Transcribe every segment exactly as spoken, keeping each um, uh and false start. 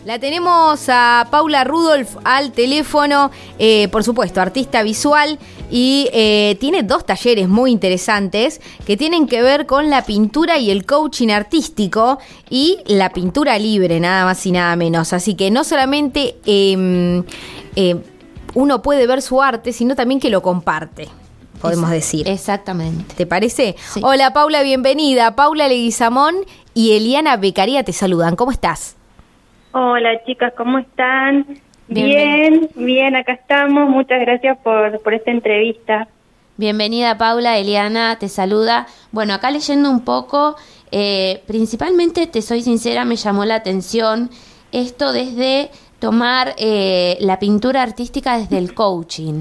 La tenemos a Paula Rudolph al teléfono, eh, por supuesto, artista visual, y eh, tiene dos talleres muy interesantes que tienen que ver con la pintura y el coaching artístico y la pintura libre, nada más y nada menos. Así que no solamente eh, eh, uno puede ver su arte, sino también que lo comparte, podemos decir. Exactamente. ¿Te parece? Sí. Hola Paula, bienvenida. Paula Leguizamón y Eliana Beccaria te saludan. ¿Cómo estás? Hola chicas, ¿cómo están? Bien, bien, acá estamos. Muchas gracias por, por esta entrevista. Bienvenida Paula, Eliana te saluda. Bueno, acá leyendo un poco, eh, principalmente, te soy sincera, me llamó la atención esto desde tomar eh, la pintura artística desde el coaching.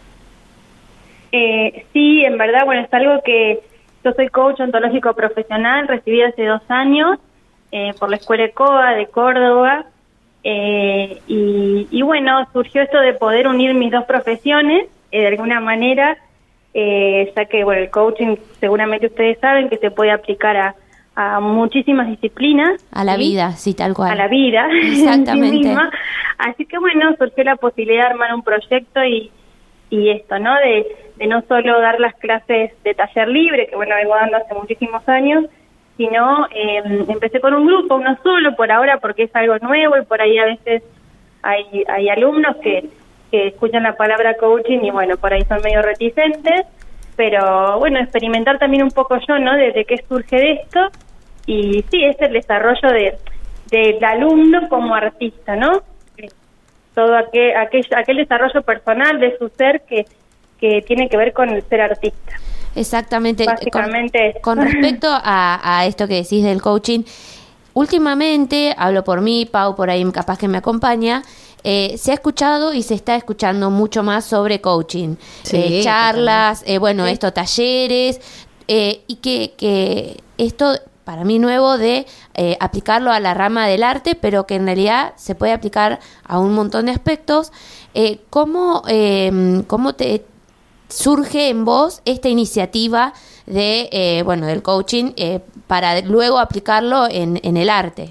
Eh, sí, en verdad, bueno, es algo que yo soy coach ontológico profesional, recibí hace dos años. Eh, por la Escuela ECOA de Córdoba, eh, y, y bueno, surgió esto de poder unir mis dos profesiones, eh, de alguna manera, eh, ya que, bueno, el coaching, seguramente ustedes saben que se puede aplicar a, a muchísimas disciplinas. A la ¿sí? vida, sí, tal cual. A la vida, exactamente. en sí misma. Así que, bueno, surgió la posibilidad de armar un proyecto y, y esto, ¿no? De, de no solo dar las clases de taller libre, que, bueno, vengo dando hace muchísimos años, sino eh, empecé con un grupo, uno solo por ahora, porque es algo nuevo y por ahí a veces hay, hay alumnos que, que escuchan la palabra coaching y bueno, por ahí son medio reticentes, pero bueno, experimentar también un poco yo, ¿no? De, de qué surge de esto, y sí, es el desarrollo de del alumno como artista, ¿no? Todo aquel, aquel, aquel desarrollo personal de su ser que, que tiene que ver con el ser artista. Exactamente. Básicamente con, con respecto a, a esto que decís del coaching, últimamente, hablo por mí, Pau por ahí capaz que me acompaña, eh, se ha escuchado y se está escuchando mucho más sobre coaching, sí, eh, charlas, eh, bueno, sí. esto, talleres, eh, y que, que esto para mí nuevo de eh, aplicarlo a la rama del arte, pero que en realidad se puede aplicar a un montón de aspectos. Eh, ¿cómo, eh, ¿Cómo te surge en vos esta iniciativa de eh, bueno del coaching eh, para luego aplicarlo en, en el arte?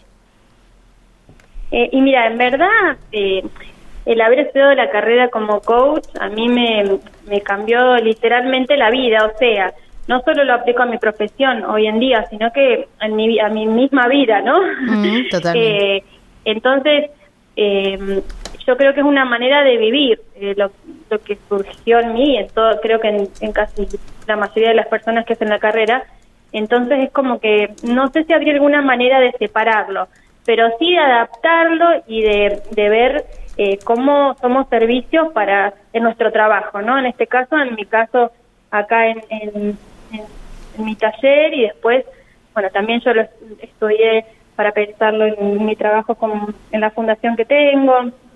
Eh, y mira, en verdad, eh, el haber estudiado la carrera como coach a mí me, me cambió literalmente la vida, o sea, no solo lo aplico a mi profesión hoy en día, sino que en mi, a mi misma vida, ¿no? Mm, totalmente. eh, entonces, eh, yo creo que es una manera de vivir eh, lo, lo que surgió en mí, en todo, creo que en, en casi la mayoría de las personas que hacen la carrera. Entonces es como que no sé si habría alguna manera de separarlo, pero sí de adaptarlo y de, de ver eh, cómo somos servicios para en nuestro trabajo, ¿no? En este caso, en mi caso, acá en, en, en, en mi taller, y después, bueno, también yo lo estudié para pensarlo en mi trabajo con, en la fundación que tengo,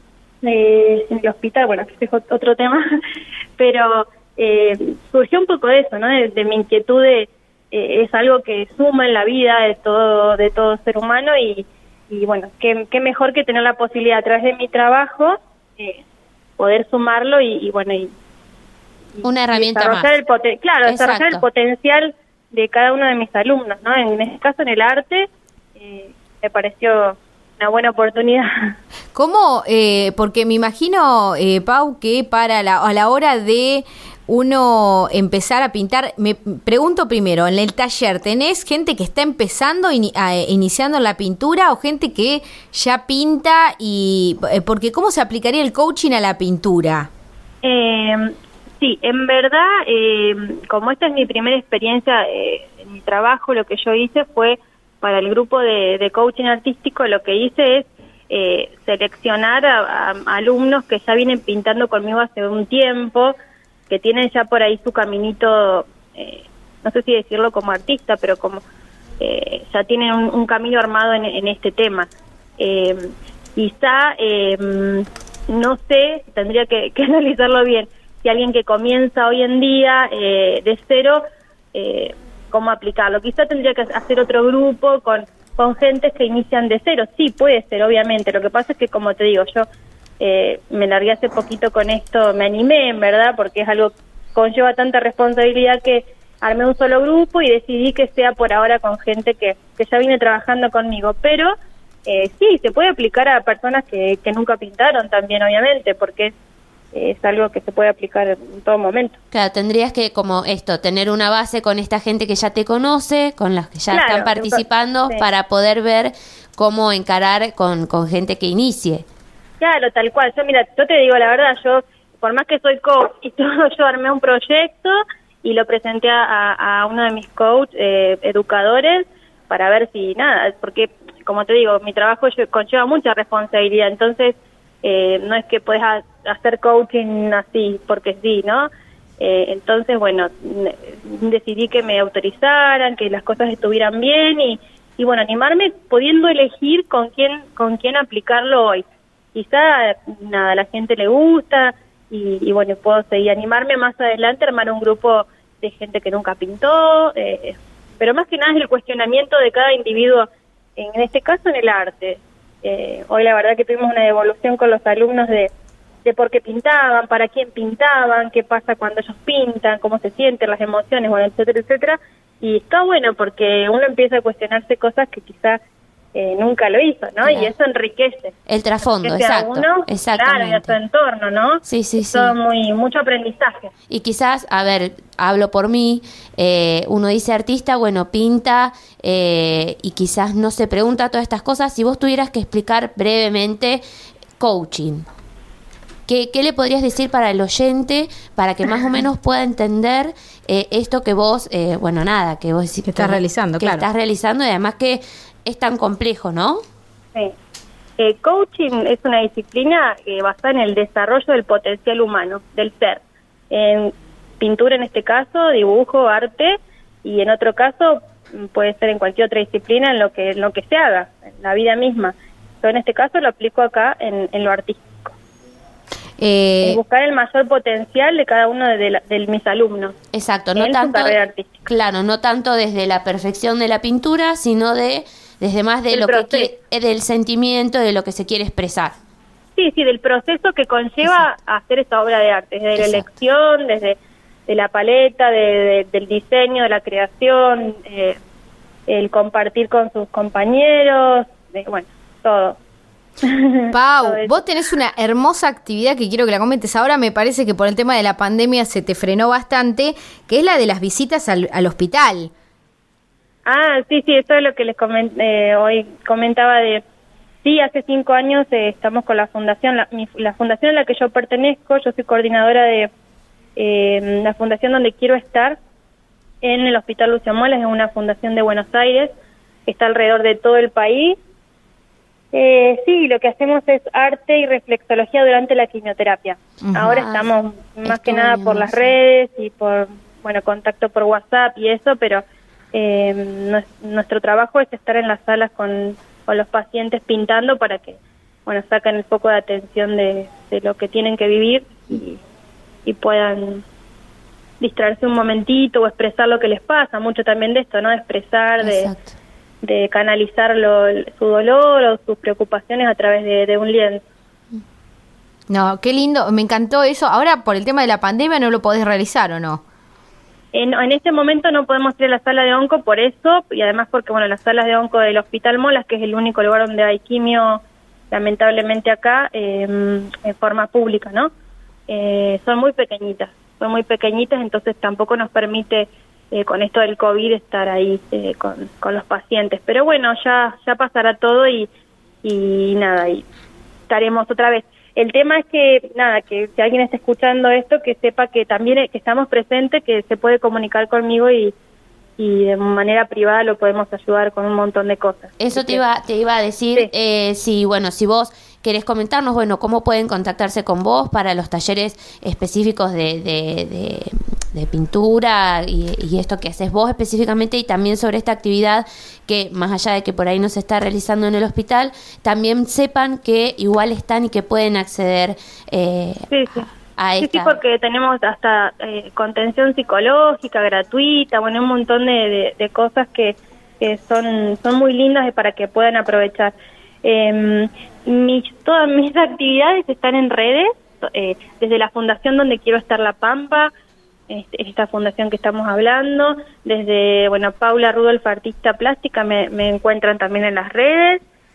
eh, en el hospital, bueno, que es otro tema, pero eh, surgió un poco de eso, ¿no? De, de mi inquietud de, eh, es algo que suma en la vida de todo de todo ser humano, y, y bueno, qué, qué mejor que tener la posibilidad a través de mi trabajo eh, poder sumarlo y, y bueno, y, y una herramienta desarrollar más. El poten- claro, Exacto. desarrollar el potencial de cada uno de mis alumnos, ¿no? En este caso, en el arte, eh, me pareció una buena oportunidad. ¿Cómo? Eh, porque me imagino, eh, Pau, que para la, a la hora de uno empezar a pintar, me pregunto primero, en el taller, ¿tenés gente que está empezando, in, a, iniciando en la pintura, o gente que ya pinta? Y eh, porque ¿cómo se aplicaría el coaching a la pintura? Eh, sí, en verdad, eh, como esta es mi primera experiencia eh, en mi trabajo, lo que yo hice fue, para el grupo de, de coaching artístico, lo que hice es eh, seleccionar a, a alumnos que ya vienen pintando conmigo hace un tiempo, que tienen ya por ahí su caminito, eh, no sé si decirlo como artista, pero como eh, ya tienen un, un camino armado en, en este tema. Eh, quizá, eh, no sé, tendría que, que analizarlo bien, si alguien que comienza hoy en día eh, de cero, eh, cómo aplicarlo. Quizá tendría que hacer otro grupo con, con gentes que inician de cero. Sí, puede ser, obviamente. Lo que pasa es que, como te digo, yo eh, me largué hace poquito con esto, me animé, en verdad, porque es algo que conlleva tanta responsabilidad, que armé un solo grupo y decidí que sea por ahora con gente que, que ya viene trabajando conmigo. Pero eh, sí, se puede aplicar a personas que, que nunca pintaron también, obviamente, porque es, es algo que se puede aplicar en todo momento. Claro, tendrías que, como esto, tener una base con esta gente que ya te conoce, con las que ya Claro, están participando, sí. para poder ver cómo encarar con, con gente que inicie. Claro, tal cual. Yo, mira, yo te digo la verdad, yo, por más que soy coach y todo, yo armé un proyecto y lo presenté a, a uno de mis coach eh, educadores para ver si, nada, porque, como te digo, mi trabajo conlleva mucha responsabilidad, entonces eh, no es que puedes ha, hacer coaching así, porque sí, ¿no? Eh, entonces, bueno, decidí que me autorizaran, que las cosas estuvieran bien y, y bueno, animarme pudiendo elegir con quién, con quién aplicarlo hoy. Quizá, nada, a la gente le gusta y, y bueno, puedo seguir animarme más adelante, armar un grupo de gente que nunca pintó, eh, pero más que nada es el cuestionamiento de cada individuo, en este caso en el arte. Eh, hoy la verdad que tuvimos una devolución con los alumnos de, de por qué pintaban, para quién pintaban, qué pasa cuando ellos pintan, cómo se sienten, las emociones, bueno, etcétera, etcétera, y está bueno porque uno empieza a cuestionarse cosas que quizás Eh, nunca lo hizo, ¿no? Claro. Y eso enriquece. El trasfondo, enriquece a exacto. uno, Exactamente. claro, y a su entorno, ¿no? Sí, sí, es sí. todo muy, mucho aprendizaje. Y quizás, a ver, hablo por mí, eh, uno dice artista, bueno, pinta, eh, y quizás no se pregunta todas estas cosas. Si vos tuvieras que explicar brevemente coaching, ¿qué, qué le podrías decir para el oyente, para que más o menos pueda entender eh, esto que vos, eh, bueno, nada, que vos Que estás realizando, que claro. estás realizando y además que es tan complejo, ¿no? Sí. Eh, coaching es una disciplina eh, basada en el desarrollo del potencial humano, del ser. En pintura en este caso, dibujo, arte, y en otro caso puede ser en cualquier otra disciplina en lo que en lo que se haga, en la vida misma. Yo en este caso lo aplico acá en, en lo artístico. Eh, Es buscar el mayor potencial de cada uno de, la, de mis alumnos. Exacto, no en su tanto, carrera artística. claro, no tanto desde la perfección de la pintura, sino de desde más de El lo proceso. que qui- del sentimiento, de lo que se quiere expresar. Sí, sí, del proceso que conlleva Exacto. a hacer esta obra de arte, desde la Exacto. elección, desde de la paleta, de, de- del diseño, de la creación, eh, el compartir con sus compañeros, de, bueno, todo. Pau, Todo eso. vos tenés una hermosa actividad que quiero que la comentes ahora. Me parece que por el tema de la pandemia se te frenó bastante, que es la de las visitas al, al hospital. Ah, sí, sí, eso es lo que les comen- eh, hoy comentaba de... Sí, hace cinco años eh, estamos con la fundación, la, mi- la fundación a la que yo pertenezco, yo soy coordinadora de eh, la fundación donde quiero estar, en el Hospital Lucio Moles, es una fundación de Buenos Aires, que está alrededor de todo el país. Eh, sí, lo que hacemos es arte y reflexología durante la quimioterapia. Ujú. Ahora Ah, estamos más que estuvo nada bien por las eso. redes y por, bueno, contacto por WhatsApp y eso, pero eh, nues- nuestro trabajo es estar en las salas con, con los pacientes pintando para que, bueno, sacan el foco de atención de, de lo que tienen que vivir y, y puedan distraerse un momentito o expresar lo que les pasa, mucho también de esto, ¿no? De expresar, de, Exacto. de canalizar lo, su dolor o sus preocupaciones a través de, de un lienzo. No, qué lindo, me encantó eso. Ahora, por el tema de la pandemia, ¿no lo podés realizar o no? En, en este momento no podemos ir a la sala de onco por eso, y además porque, bueno, las salas de onco del Hospital Molas, que es el único lugar donde hay quimio, lamentablemente acá, eh, en forma pública, ¿no? Eh, son muy pequeñitas, son muy pequeñitas, entonces tampoco nos permite, eh, con esto del COVID, estar ahí eh, con, con los pacientes. Pero bueno, ya ya pasará todo y, y nada, y estaremos otra vez. El tema es que, nada, que si alguien está escuchando esto, que sepa que también que estamos presentes, que se puede comunicar conmigo y, y de manera privada lo podemos ayudar con un montón de cosas. Eso Así te que- iba, te iba a decir, Sí. eh, si bueno, si vos querés comentarnos, bueno, cómo pueden contactarse con vos para los talleres específicos de, de, de, de pintura y, y esto que haces vos específicamente, y también sobre esta actividad que, más allá de que por ahí no se está realizando en el hospital, también sepan que igual están y que pueden acceder eh, Sí, sí. a Sí, esta. sí, porque tenemos hasta eh, contención psicológica gratuita, bueno, un montón de, de, de cosas que, que son, son muy lindas y para que puedan aprovechar. Eh, mis, todas mis actividades están en redes, eh, desde la fundación donde quiero estar La Pampa, este, esta fundación que estamos hablando, desde, bueno, Paula Rudolf, artista plástica, me, me encuentran también en las redes.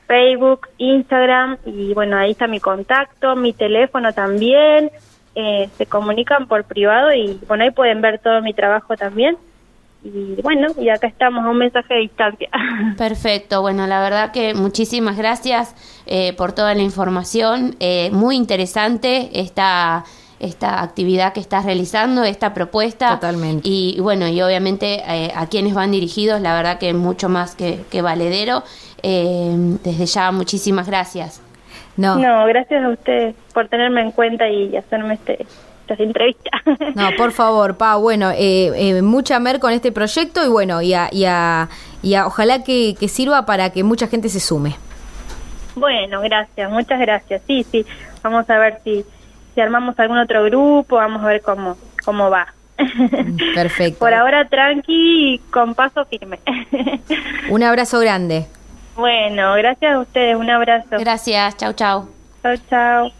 Facebook, Instagram, y bueno, ahí está mi contacto, mi teléfono también. Eh, se comunican por privado y bueno, ahí pueden ver todo mi trabajo también. Y bueno, y acá estamos a un mensaje de distancia. Perfecto, bueno, la verdad que muchísimas gracias eh, por toda la información, eh, muy interesante esta, esta actividad que estás realizando, esta propuesta. Totalmente. Y, y bueno, y obviamente eh, a quienes van dirigidos, la verdad que es mucho más que, que valedero. Eh, desde ya, muchísimas gracias. No. No, gracias a ustedes por tenerme en cuenta y hacerme este esta entrevista. No, por favor, Pa, bueno, eh, eh, mucha mer con este proyecto y bueno, y, a, y, a, y a, ojalá que, que sirva para que mucha gente se sume. Bueno, gracias, muchas gracias. Sí, sí, vamos a ver si, si armamos algún otro grupo, vamos a ver cómo, cómo va. Perfecto. Por ahora tranqui y con paso firme. Un abrazo grande. Bueno, gracias a ustedes, un abrazo. Gracias, chau, chau. Chao, chao.